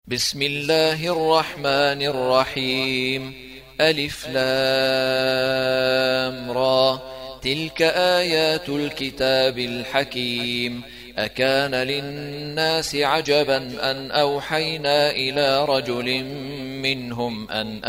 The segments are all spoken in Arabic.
بسم الله الرحمن الرحيم. ألف لام را. تلك آيات الكتاب الحكيم. أكان للناس عجبا أن أوحينا إلى رجل منهم أن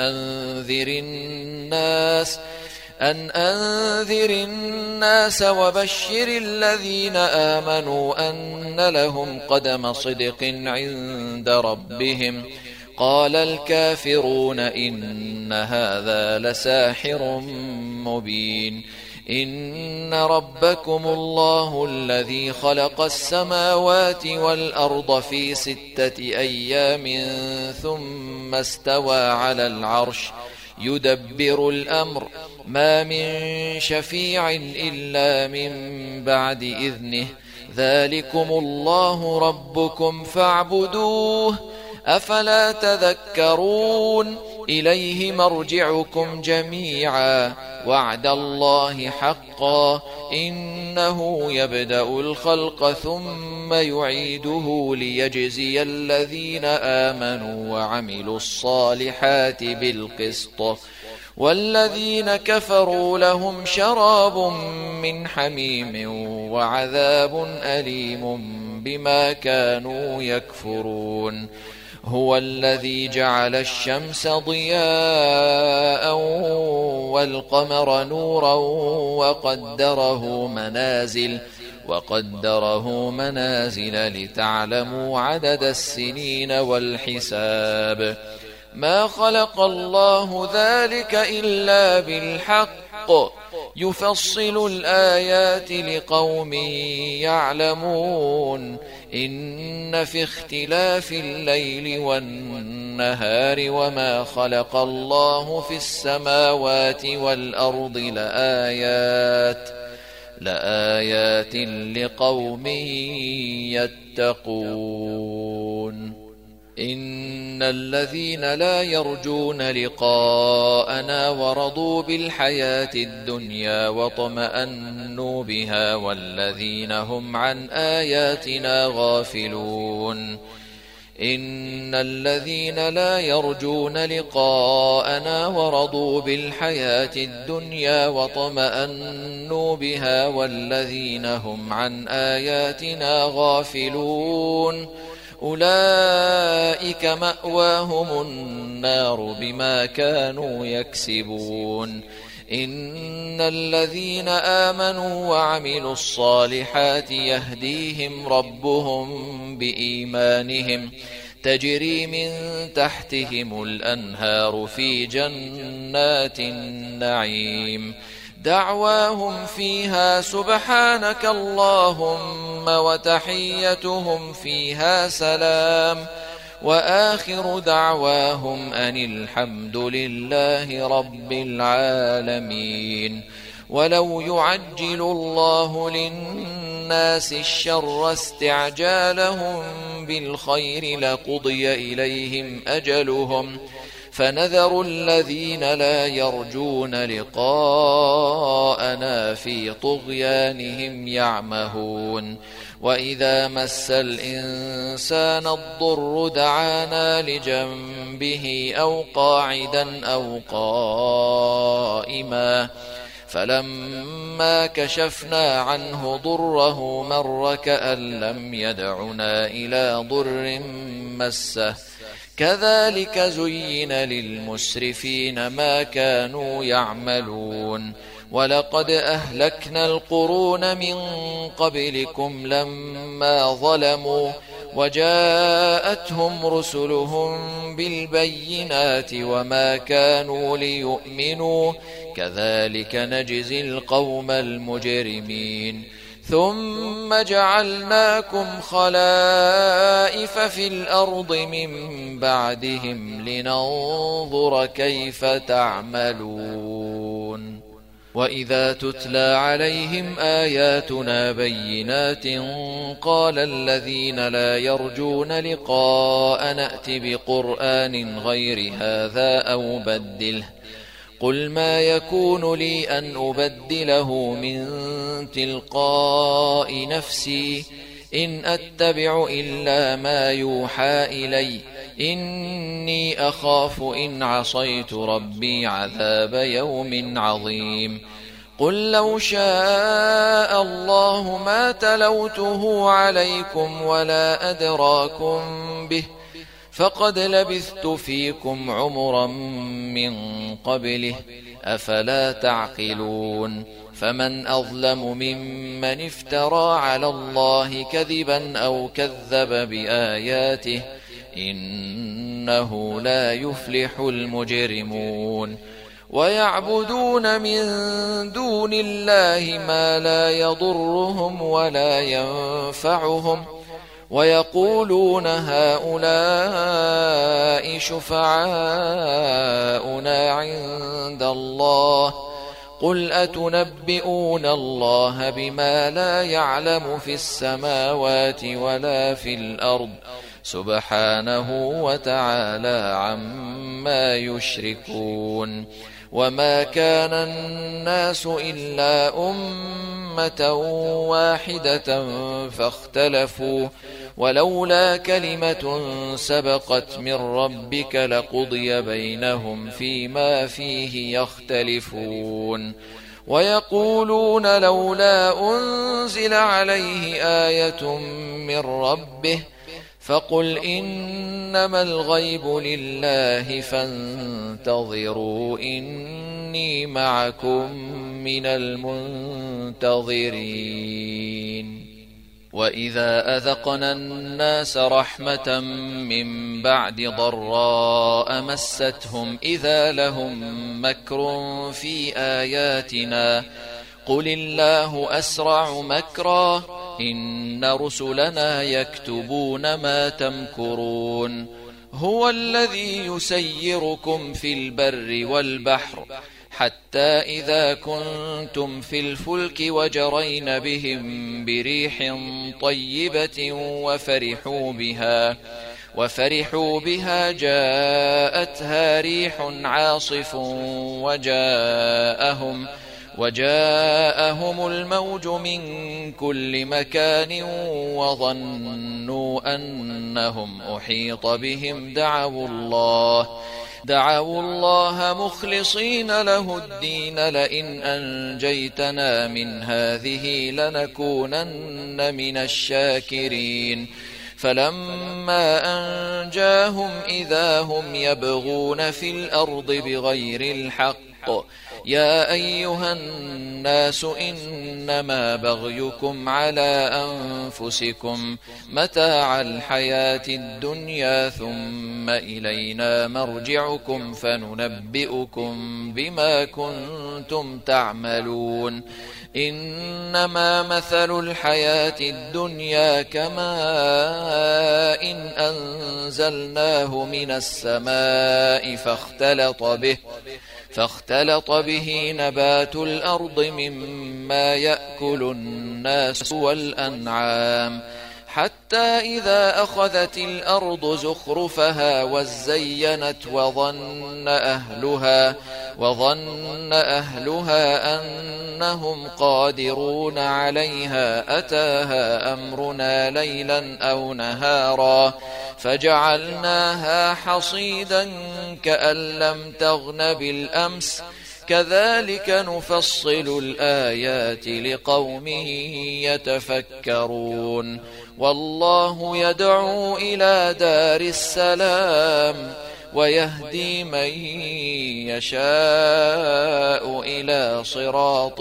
أنذر الناس وبشر الذين آمنوا أن لهم قدم صدق عند ربهم. قال الكافرون إن هذا لساحر مبين. إن ربكم الله الذي خلق السماوات والأرض في 6 أيام ثم استوى على العرش يدبر الأمر ما من شفيع إلا من بعد إذنه. ذلكم الله ربكم فاعبدوه أفلا تذكرون. إليه مرجعكم جميعا وعد الله حقا إنه يبدأ الخلق ثم يعيده ليجزي الذين آمنوا وعملوا الصالحات بالقسط والذين كفروا لهم شراب من حميم وعذاب أليم بما كانوا يكفرون. هو الذي جعل الشمس ضياء والقمر نورا وقدره منازل لتعلموا عدد السنين والحساب. ما خلق الله ذلك إلا بالحق يفصل الآيات لقوم يعلمون. إن في اختلاف الليل والنهار وما خلق الله في السماوات والأرض لآيات لقوم يتقون. إن الذين لا يرجون لقاءنا ورضوا بالحياة الدنيا واطمأنوا بها والذين هم عن آياتنا غافلون. إن الذين لا يرجون لقاءنا ورضوا بالحياة الدنيا واطمأنوا بها والذين هم عن آياتنا غافلون أولئك مأواهم النار بما كانوا يكسبون. إن الذين آمنوا وعملوا الصالحات يهديهم ربهم بإيمانهم تجري من تحتهم الأنهار في جنات النعيم. دعواهم فيها سبحانك اللهم وتحيتهم فيها سلام وآخر دعواهم أن الحمد لله رب العالمين. ولو يعجل الله للناس الشر استعجالهم بالخير لقضي إليهم أجلهم فنذر الذين لا يرجون لقاءنا في طغيانهم يعمهون. وإذا مس الإنسان الضر دعانا لجنبه أو قاعدا أو قائما فلما كشفنا عنه ضره مر كأن لم يدعنا إلى ضر مسه. كذلك زين للمسرفين ما كانوا يعملون. ولقد أهلكنا القرون من قبلكم لما ظلموا وجاءتهم رسلهم بالبينات وما كانوا ليؤمنوا كذلك نجزي القوم المجرمين. ثم جعلناكم خلائف في الأرض من بعدهم لننظر كيف تعملون. وإذا تتلى عليهم آياتنا بينات قال الذين لا يرجون لقاء نأت بقرآن غير هذا أو بدله قل ما يكون لي أن أبدله من تلقاء نفسي إن أتبع إلا ما يوحى إلي إني أخاف إن عصيت ربي عذاب يوم عظيم قل لو شاء الله ما تلوته عليكم ولا أدراكم به فقد لبثت فيكم عمرا من قبله أفلا تعقلون فمن أظلم ممن افترى على الله كذبا أو كذب بآياته إنه لا يفلح المجرمون ويعبدون من دون الله ما لا يضرهم ولا ينفعهم ويقولون هؤلاء شفعاؤنا عند الله قل أتنبئون الله بما لا يعلم في السماوات ولا في الأرض سبحانه وتعالى عما يشركون وما كان الناس إلا أمة واحدة فاختلفوا ولولا كلمة سبقت من ربك لقضي بينهم فيما فيه يختلفون ويقولون لولا أنزل عليه آية من ربه فقل إنما الغيب لله فانتظروا إني معكم من المنتظرين وإذا أذقنا الناس رحمة من بعد ضراء مستهم إذا لهم مكر في آياتنا قل الله أسرع مكرا إن رسلنا يكتبون ما تمكرون هو الذي يسيركم في البر والبحر حتى إذا كنتم في الفلك وجرين بهم بريح طيبة وفرحوا بها جاءتها ريح عاصف وجاءهم الموج من كل مكان وظنوا أنهم أحيط بهم دعوا الله مخلصين له الدين لئن أنجيتنا من هذه لنكونن من الشاكرين فلما أنجاهم إذا هم يبغون في الأرض بغير الحق يا أيها الناس إنما بغيكم على أنفسكم متاع الحياة الدنيا ثم إلينا مرجعكم فننبئكم بما كنتم تعملون إنما مثل الحياة الدنيا كماء إن أنزلناه من السماء فاختلط به نبات الأرض مما يأكل الناس والأنعام حتى إذا أخذت الأرض زخرفها وزينت وظن أهلها أنهم قادرون عليها أتاها أمرنا ليلا أو نهارا فجعلناها حصيدا كأن لم تغن بالأمس كذلك نفصل الآيات لقوم يتفكرون والله يدعو إلى دار السلام ويهدي من يشاء إلى صراط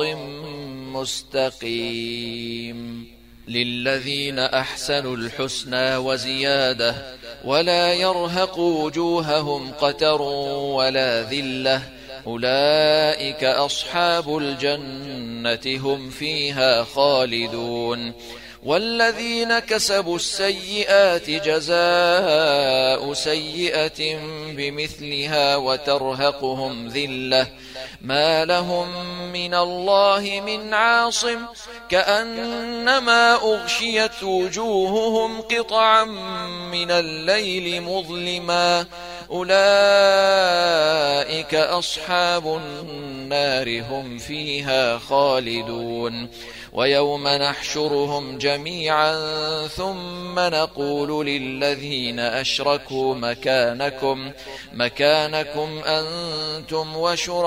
مستقيم للذين أحسنوا الحسنى وزيادة ولا يرهق وجوههم قتر ولا ذلة أولئك أصحاب الجنة هم فيها خالدون والذين كسبوا السيئات جزاء سيئة بمثلها وترهقهم ذلة ما لهم من الله من عاصم كأنما أغشيت وجوههم قطعا من الليل مظلما أولئك أصحاب النار هم فيها خالدون ويوم نحشرهم جميعا ثم نقول للذين أشركوا مكانكم أنتم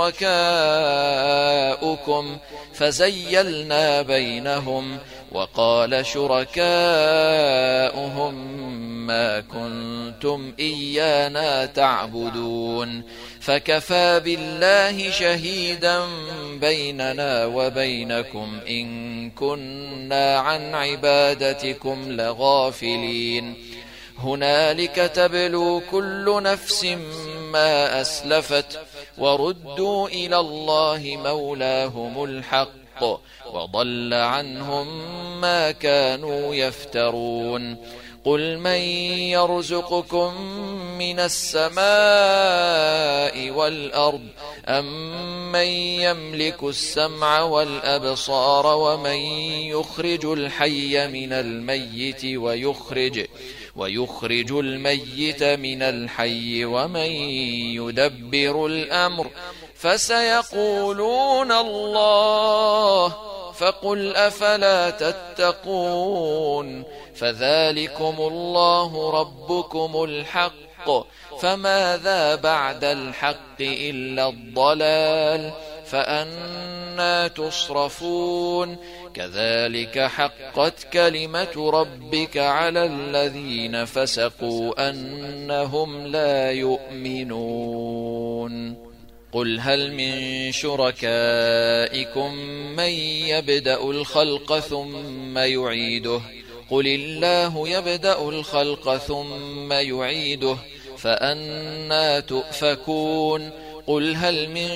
وشركاؤكم فزيلنا بينهم وقال شركاؤهم ما كنتم إيانا تعبدون فكفى بالله شهيدا بيننا وبينكم إن كنا عن عبادتكم لغافلين هنالك تبلو كل نفس ما أسلفت وردوا إلى الله مولاهم الحق وضل عنهم ما كانوا يفترون قل من يرزقكم من السماء والأرض أم من يملك السمع والأبصار ومن يخرج الحي من الميت ويخرج الميت من الحي ومن يدبر الأمر فسيقولون الله فقل أفلا تتقون فذلكم الله ربكم الحق فماذا بعد الحق إلا الضلال فأنى تصرفون كذلك حقت كلمة ربك على الذين فسقوا أنهم لا يؤمنون قل هل من شركائكم من يبدأ الخلق ثم يعيده قل الله يبدأ الخلق ثم يعيده فأنى تؤفكون قل هل من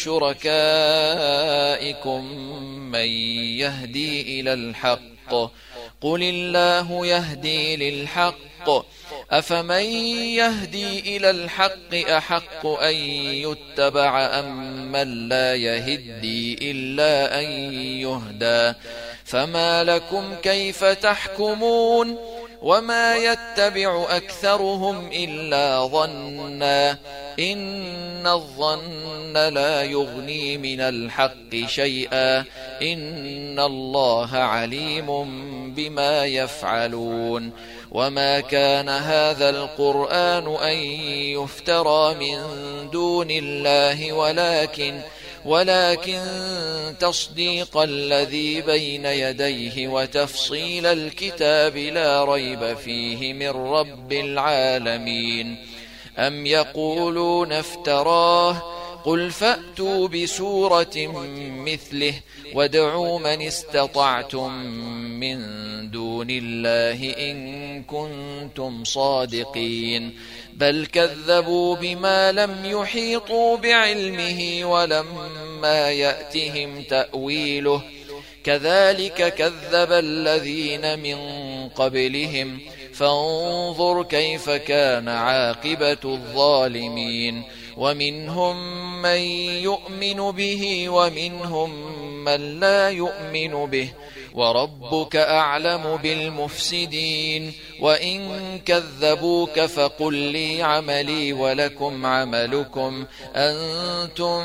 شركائكم من يهدي إلى الحق قل الله يهدي للحق أفمن يهدي إلى الحق أحق أن يتبع أم من لا يهدي إلا أن يهدى فما لكم كيف تحكمون وما يتبع أكثرهم إلا ظنا إن الظن لا يغني من الحق شيئا إن الله عليم بما يفعلون وما كان هذا القرآن أن يفترى من دون الله ولكن تصديق الذي بين يديه وتفصيل الكتاب لا ريب فيه من رب العالمين أم يقولون افتراه قل فأتوا بسورة مثله وادعوا من استطعتم من دون الله إن كنتم صادقين بل كذبوا بما لم يحيطوا بعلمه ولما يأتهم تأويله كذلك كذب الذين من قبلهم فانظر كيف كان عاقبة الظالمين ومنهم من يؤمن به ومنهم من لا يؤمن به وربك أعلم بالمفسدين وإن كذبوك فقل لي عملي ولكم عملكم أنتم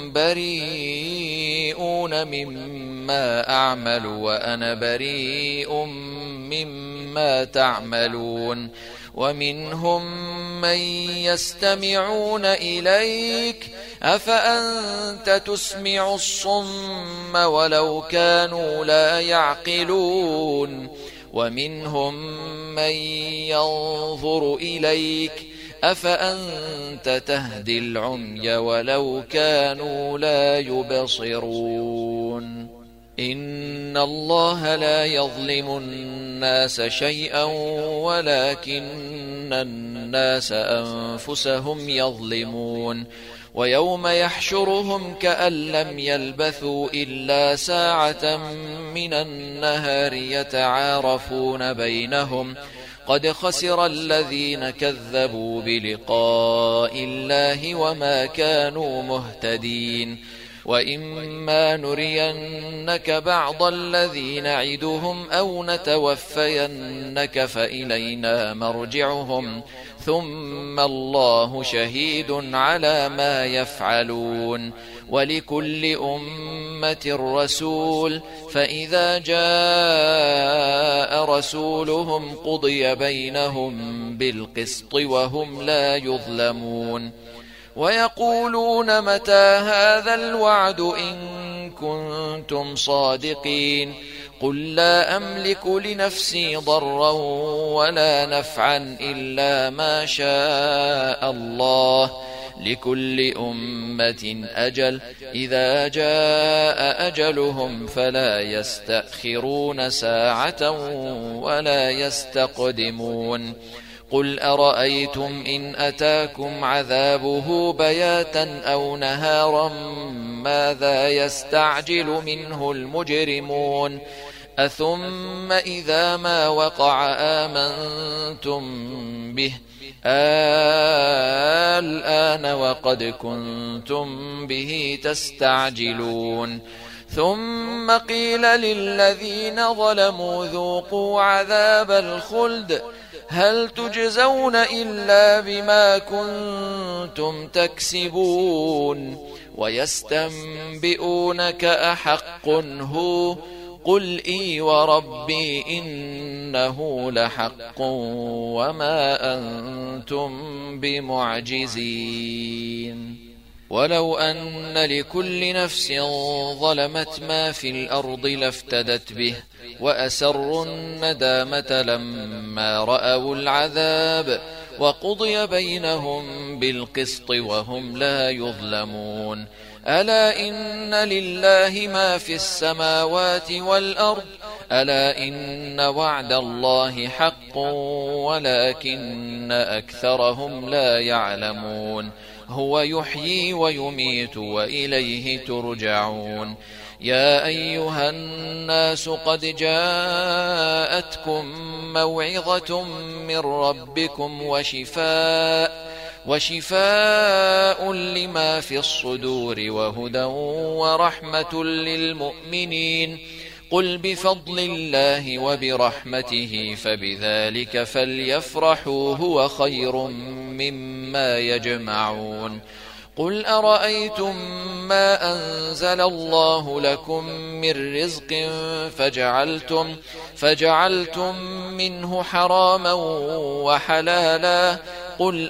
بريئون مما أعمل وأنا بريء مما تعملون ومنهم من يستمعون إليك أفأنت تسمع الصم ولو كانوا لا يعقلون ومنهم من ينظر إليك أفأنت تهدي العمي ولو كانوا لا يبصرون إن الله لا يظلم الناس شيئا ولكن الناس أنفسهم يظلمون ويوم يحشرهم كأن لم يلبثوا إلا ساعة من النهار يتعارفون بينهم قد خسر الذين كذبوا بلقاء الله وما كانوا مهتدين وإما نرينك بعض الذي نعدهم أو نتوفينك فإلينا مرجعهم ثم الله شهيد على ما يفعلون ولكل أمة رسول فإذا جاء رسولهم قضي بينهم بالقسط وهم لا يظلمون ويقولون متى هذا الوعد إن كنتم صادقين قل لا أملك لنفسي ضرا ولا نفعا إلا ما شاء الله لكل أمة أجل إذا جاء أجلهم فلا يستأخرون ساعة ولا يستقدمون قل أرأيتم إن أتاكم عذابه بياتا أو نهارا ماذا يستعجل منه المجرمون أثم إذا ما وقع آمنتم به الآن وقد كنتم به تستعجلون ثم قيل للذين ظلموا ذوقوا عذاب الخلد هل تجزون إلا بما كنتم تكسبون ويستنبئونك أحق هو قل إي وربي إنه لحق وما أنتم بمعجزين ولو أن لكل نفس ظلمت ما في الأرض لافتدت به وأسروا الندامة لما رأوا العذاب وقضي بينهم بالقسط وهم لا يظلمون ألا إن لله ما في السماوات والأرض ألا إن وعد الله حق ولكن أكثرهم لا يعلمون هو يحيي ويميت وإليه ترجعون يا أيها الناس قد جاءتكم موعظة من ربكم وشفاء لما في الصدور وهدى ورحمة للمؤمنين قل بفضل الله وبرحمته فبذلك فليفرحوا هو خير مما يجمعون قل أرأيتم ما أنزل الله لكم من رزق فجعلتم منه حراما وحلالا قل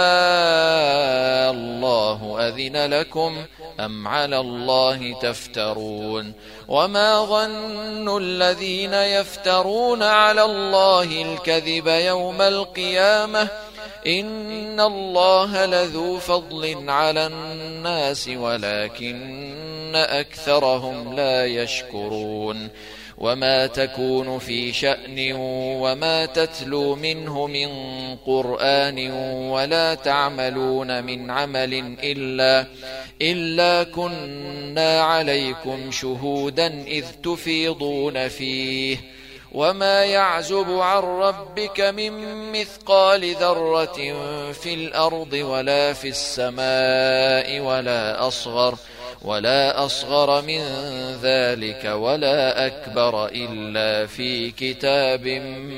الله أذن لكم أم على الله تفترون وما ظن الذين يفترون على الله الكذب يوم القيامة إن الله لذو فضل على الناس ولكن أكثرهم لا يشكرون وما تكون في شأن وما تتلو منه من قرآن ولا تعملون من عمل إلا كنا عليكم شهودا إذ تفيضون فيه وما يعزب عن ربك من مثقال ذرة في الأرض ولا في السماء ولا أصغر من ذلك ولا أكبر إلا في كتاب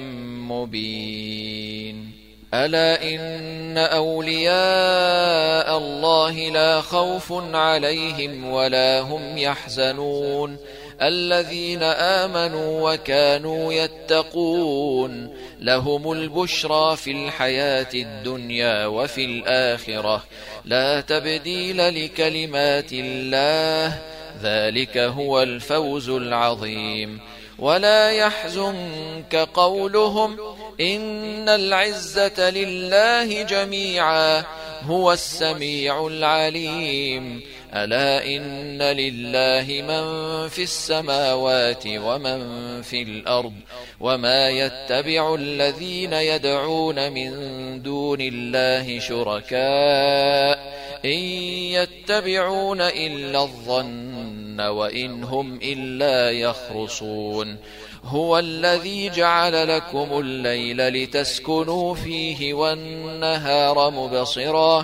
مبين ألا إن أولياء الله لا خوف عليهم ولا هم يحزنون الذين آمنوا وكانوا يتقون لهم البشرى في الحياة الدنيا وفي الآخرة لا تبديل لكلمات الله ذلك هو الفوز العظيم ولا يحزنك قولهم إن العزة لله جميعا هو السميع العليم ألا إن لله من في السماوات ومن في الأرض وما يتبع الذين يدعون من دون الله شركاء إن يتبعون إلا الظن وإن هم إلا يخرصون هو الذي جعل لكم الليل لتسكنوا فيه والنهار مبصرا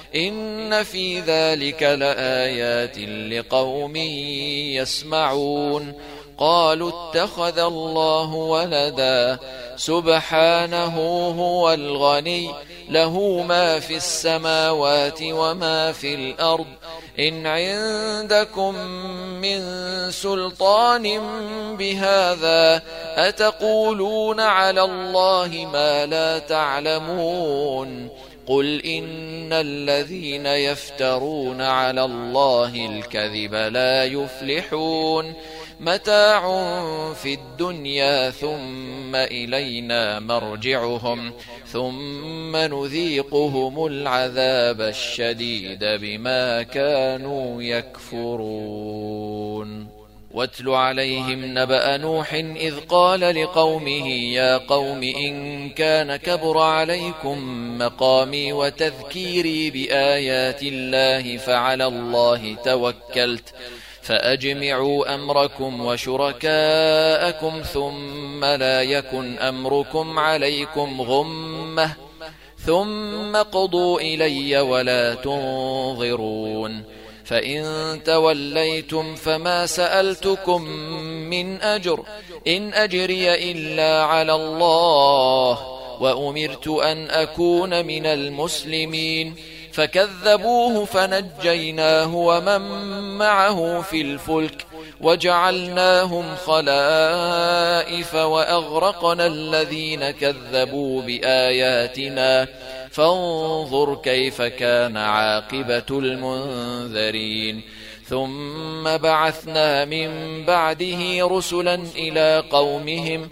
إن في ذلك لآيات لقوم يسمعون. قالوا اتخذ الله ولدا سبحانه هو الغني له ما في السماوات وما في الأرض إن عندكم من سلطان بهذا أتقولون على الله ما لا تعلمون. قل إن الذين يفترون على الله الكذب لا يفلحون. متاع في الدنيا ثم إلينا مرجعهم ثم نذيقهم العذاب الشديد بما كانوا يكفرون. واتل عليهم نبأ نوح إذ قال لقومه يا قوم إن كان كبر عليكم مقامي وتذكيري بآيات الله فعلى الله توكلت فأجمعوا أمركم وشركاءكم ثم لا يكن أمركم عليكم غمة ثم قضوا إلي ولا تنظرون. فإن توليتم فما سألتكم من أجر إن أجري إلا على الله وأمرت أن أكون من المسلمين. فكذبوه فنجيناه ومن معه في الفلك وجعلناهم خلائف وأغرقنا الذين كذبوا بآياتنا فانظر كيف كان عاقبة المنذرين. ثم بعثنا من بعده رسلا إلى قومهم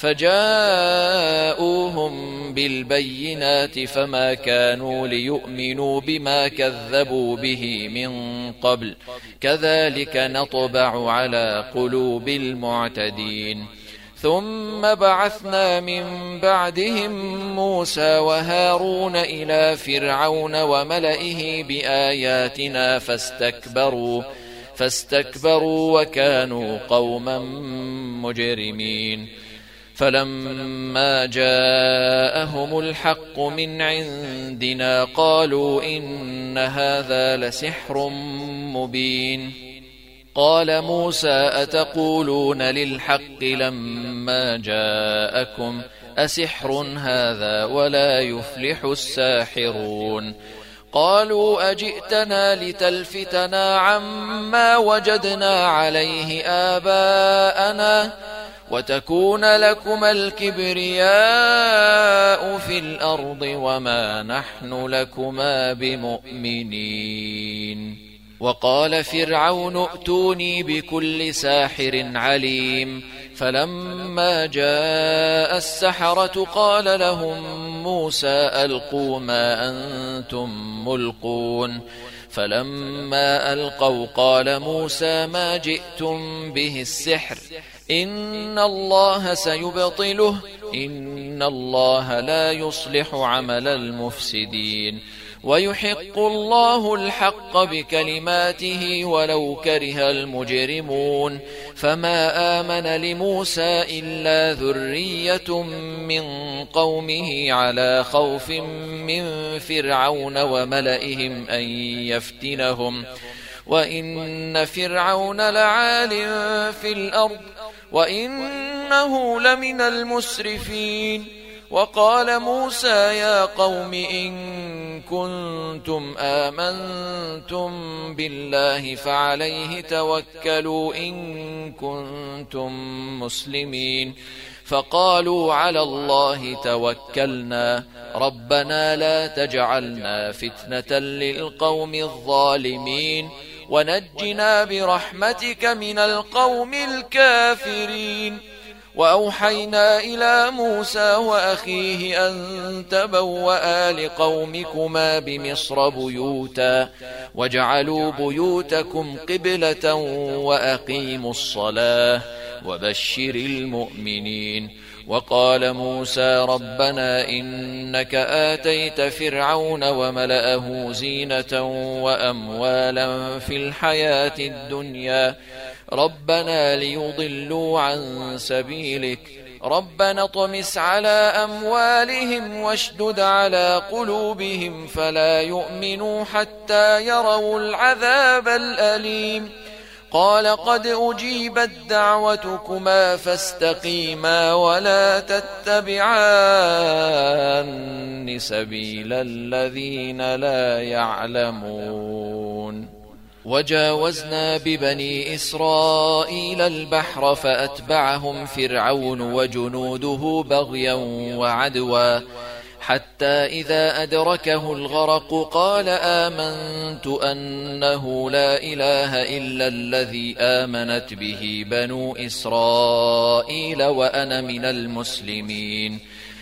فجاءوهم بالبينات فما كانوا ليؤمنوا بما كذبوا به من قبل كذلك نطبع على قلوب المعتدين. ثم بعثنا من بعدهم موسى وهارون إلى فرعون وملئه بآياتنا فاستكبروا وكانوا قوما مجرمين. فلما جاءهم الحق من عندنا قالوا إن هذا لسحر مبين. قال موسى أتقولون للحق لما جاءكم أسحر هذا ولا يفلح الساحرون. قالوا أجئتنا لتلفتنا عما وجدنا عليه آباءنا وتكون لكما الكبرياء في الأرض وما نحن لكما بمؤمنين. وقال فرعون ائتوني بكل ساحر عليم. فلما جاء السحرة قال لهم موسى ألقوا ما أنتم ملقون. فلما ألقوا قال موسى ما جئتم به السحر إن الله سيبطله إن الله لا يصلح عمل المفسدين ويحق الله الحق بكلماته ولو كره المجرمون. فما آمن لموسى إلا ذرية من قومه على خوف من فرعون وملئهم أن يفتنهم وإن فرعون لعال في الأرض وإنه لمن المسرفين. وقال موسى يا قوم إن كنتم آمنتم بالله فعليه توكلوا إن كنتم مسلمين. فقالوا على الله توكلنا ربنا لا تجعلنا فتنة للقوم الظالمين ونجنا برحمتك من القوم الكافرين. وأوحينا إلى موسى وأخيه أن تبوأ لقومكما بمصر بيوتا واجعلوا بيوتكم قبلة وأقيموا الصلاة وبشر المؤمنين. وقال موسى ربنا إنك آتيت فرعون وملأه زينة وأموالا في الحياة الدنيا ربنا ليضلوا عن سبيلك ربنا اطمس على أموالهم واشدد على قلوبهم فلا يؤمنوا حتى يروا العذاب الأليم قال قد أجيبت دعوتكما فاستقيما ولا تتبعان سبيل الذين لا يعلمون وجاوزنا ببني إسرائيل البحر فأتبعهم فرعون وجنوده بغيا وعدوا حتى إذا أدركه الغرق قال آمنت أنه لا إله إلا الذي آمنت به بنو إسرائيل وأنا من المسلمين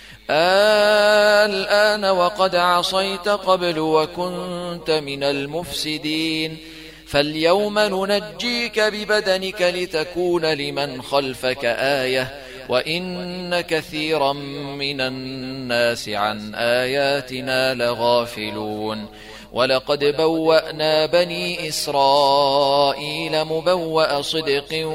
الآن وقد عصيت قبل وكنت من المفسدين فاليوم ننجيك ببدنك لتكون لمن خلفك آية وإن كثيرا من الناس عن آياتنا لغافلون ولقد بوأنا بني إسرائيل مبوأ صدق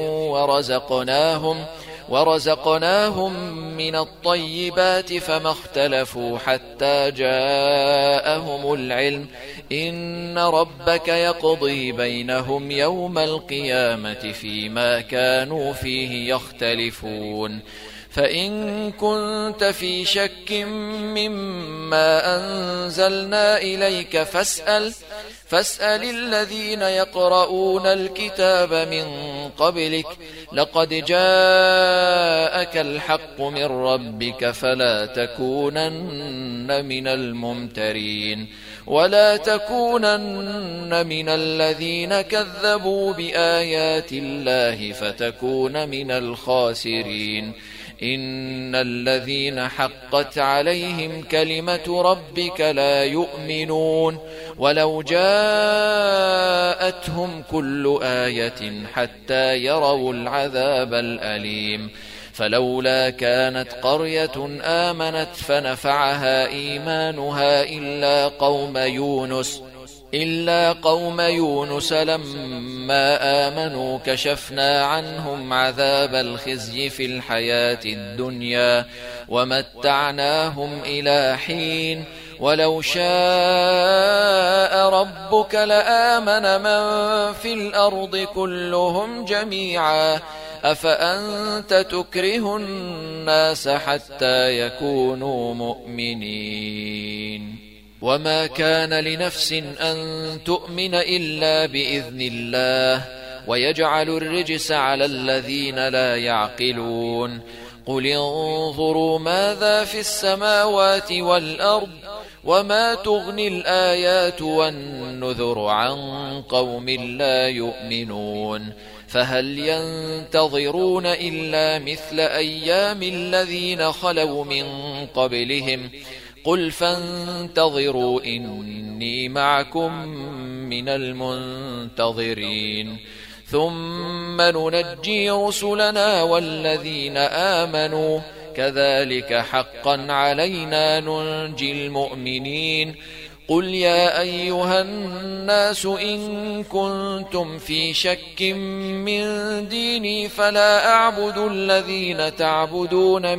ورزقناهم من الطيبات فما اختلفوا حتى جاءهم العلم إن ربك يقضي بينهم يوم القيامة فيما كانوا فيه يختلفون فإن كنت في شك مما أنزلنا إليك فاسأل الذين يقرؤون الكتاب من قبلك لقد جاءك الحق من ربك فلا تكونن من الممترين ولا تكونن من الذين كذبوا بآيات الله فتكون من الخاسرين إن الذين حقت عليهم كلمة ربك لا يؤمنون ولو جاءتهم كل آية حتى يروا العذاب الأليم فلولا كانت قرية آمنت فنفعها إيمانها إلا قوم يونس لما آمنوا كشفنا عنهم عذاب الخزي في الحياة الدنيا ومتعناهم إلى حين ولو شاء ربك لآمن من في الأرض كلهم جميعا أفأنت تكره الناس حتى يكونوا مؤمنين وما كان لنفس أن تؤمن إلا بإذن الله ويجعل الرجس على الذين لا يعقلون قل انظروا ماذا في السماوات والأرض وما تغني الآيات والنذر عن قوم لا يؤمنون فهل ينتظرون إلا مثل أيام الذين خلوا من قبلهم قل فانتظروا إني معكم من المنتظرين ثم ننجي رسلنا والذين آمنوا كذلك حقا علينا ننجي المؤمنين قل يا أيها الناس إن كنتم في شك من ديني فلا أعبد الذين تعبدون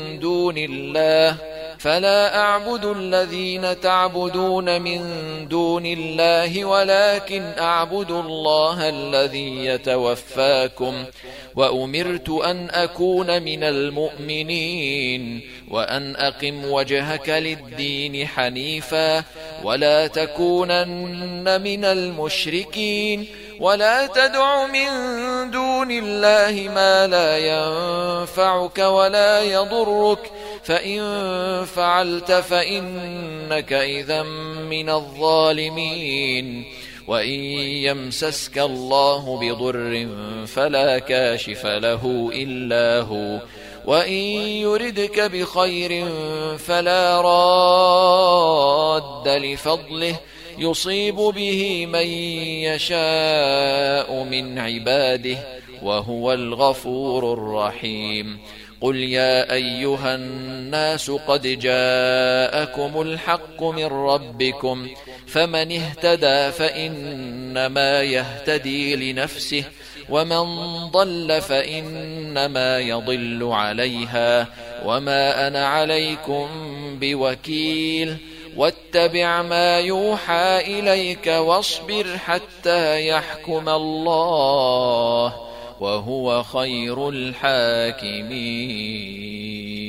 من دون الله ولكن أعبد الله الذي يتوفاكم وأمرت أن أكون من المؤمنين وأن أقم وجهك للدين حنيفا ولا تكونن من المشركين ولا تدع من دون الله ما لا ينفعك ولا يضرك فإن فعلت فإنك إذا من الظالمين وإن يمسسك الله بضر فلا كاشف له إلا هو وإن يردك بخير فلا راد لفضله يصيب به من يشاء من عباده وهو الغفور الرحيم قل يا أيها الناس قد جاءكم الحق من ربكم فمن اهتدى فإنما يهتدي لنفسه ومن ضل فإنما يضل عليها وما أنا عليكم بوكيل واتبع ما يوحى إليك واصبر حتى يحكم الله وهو خير الحاكمين.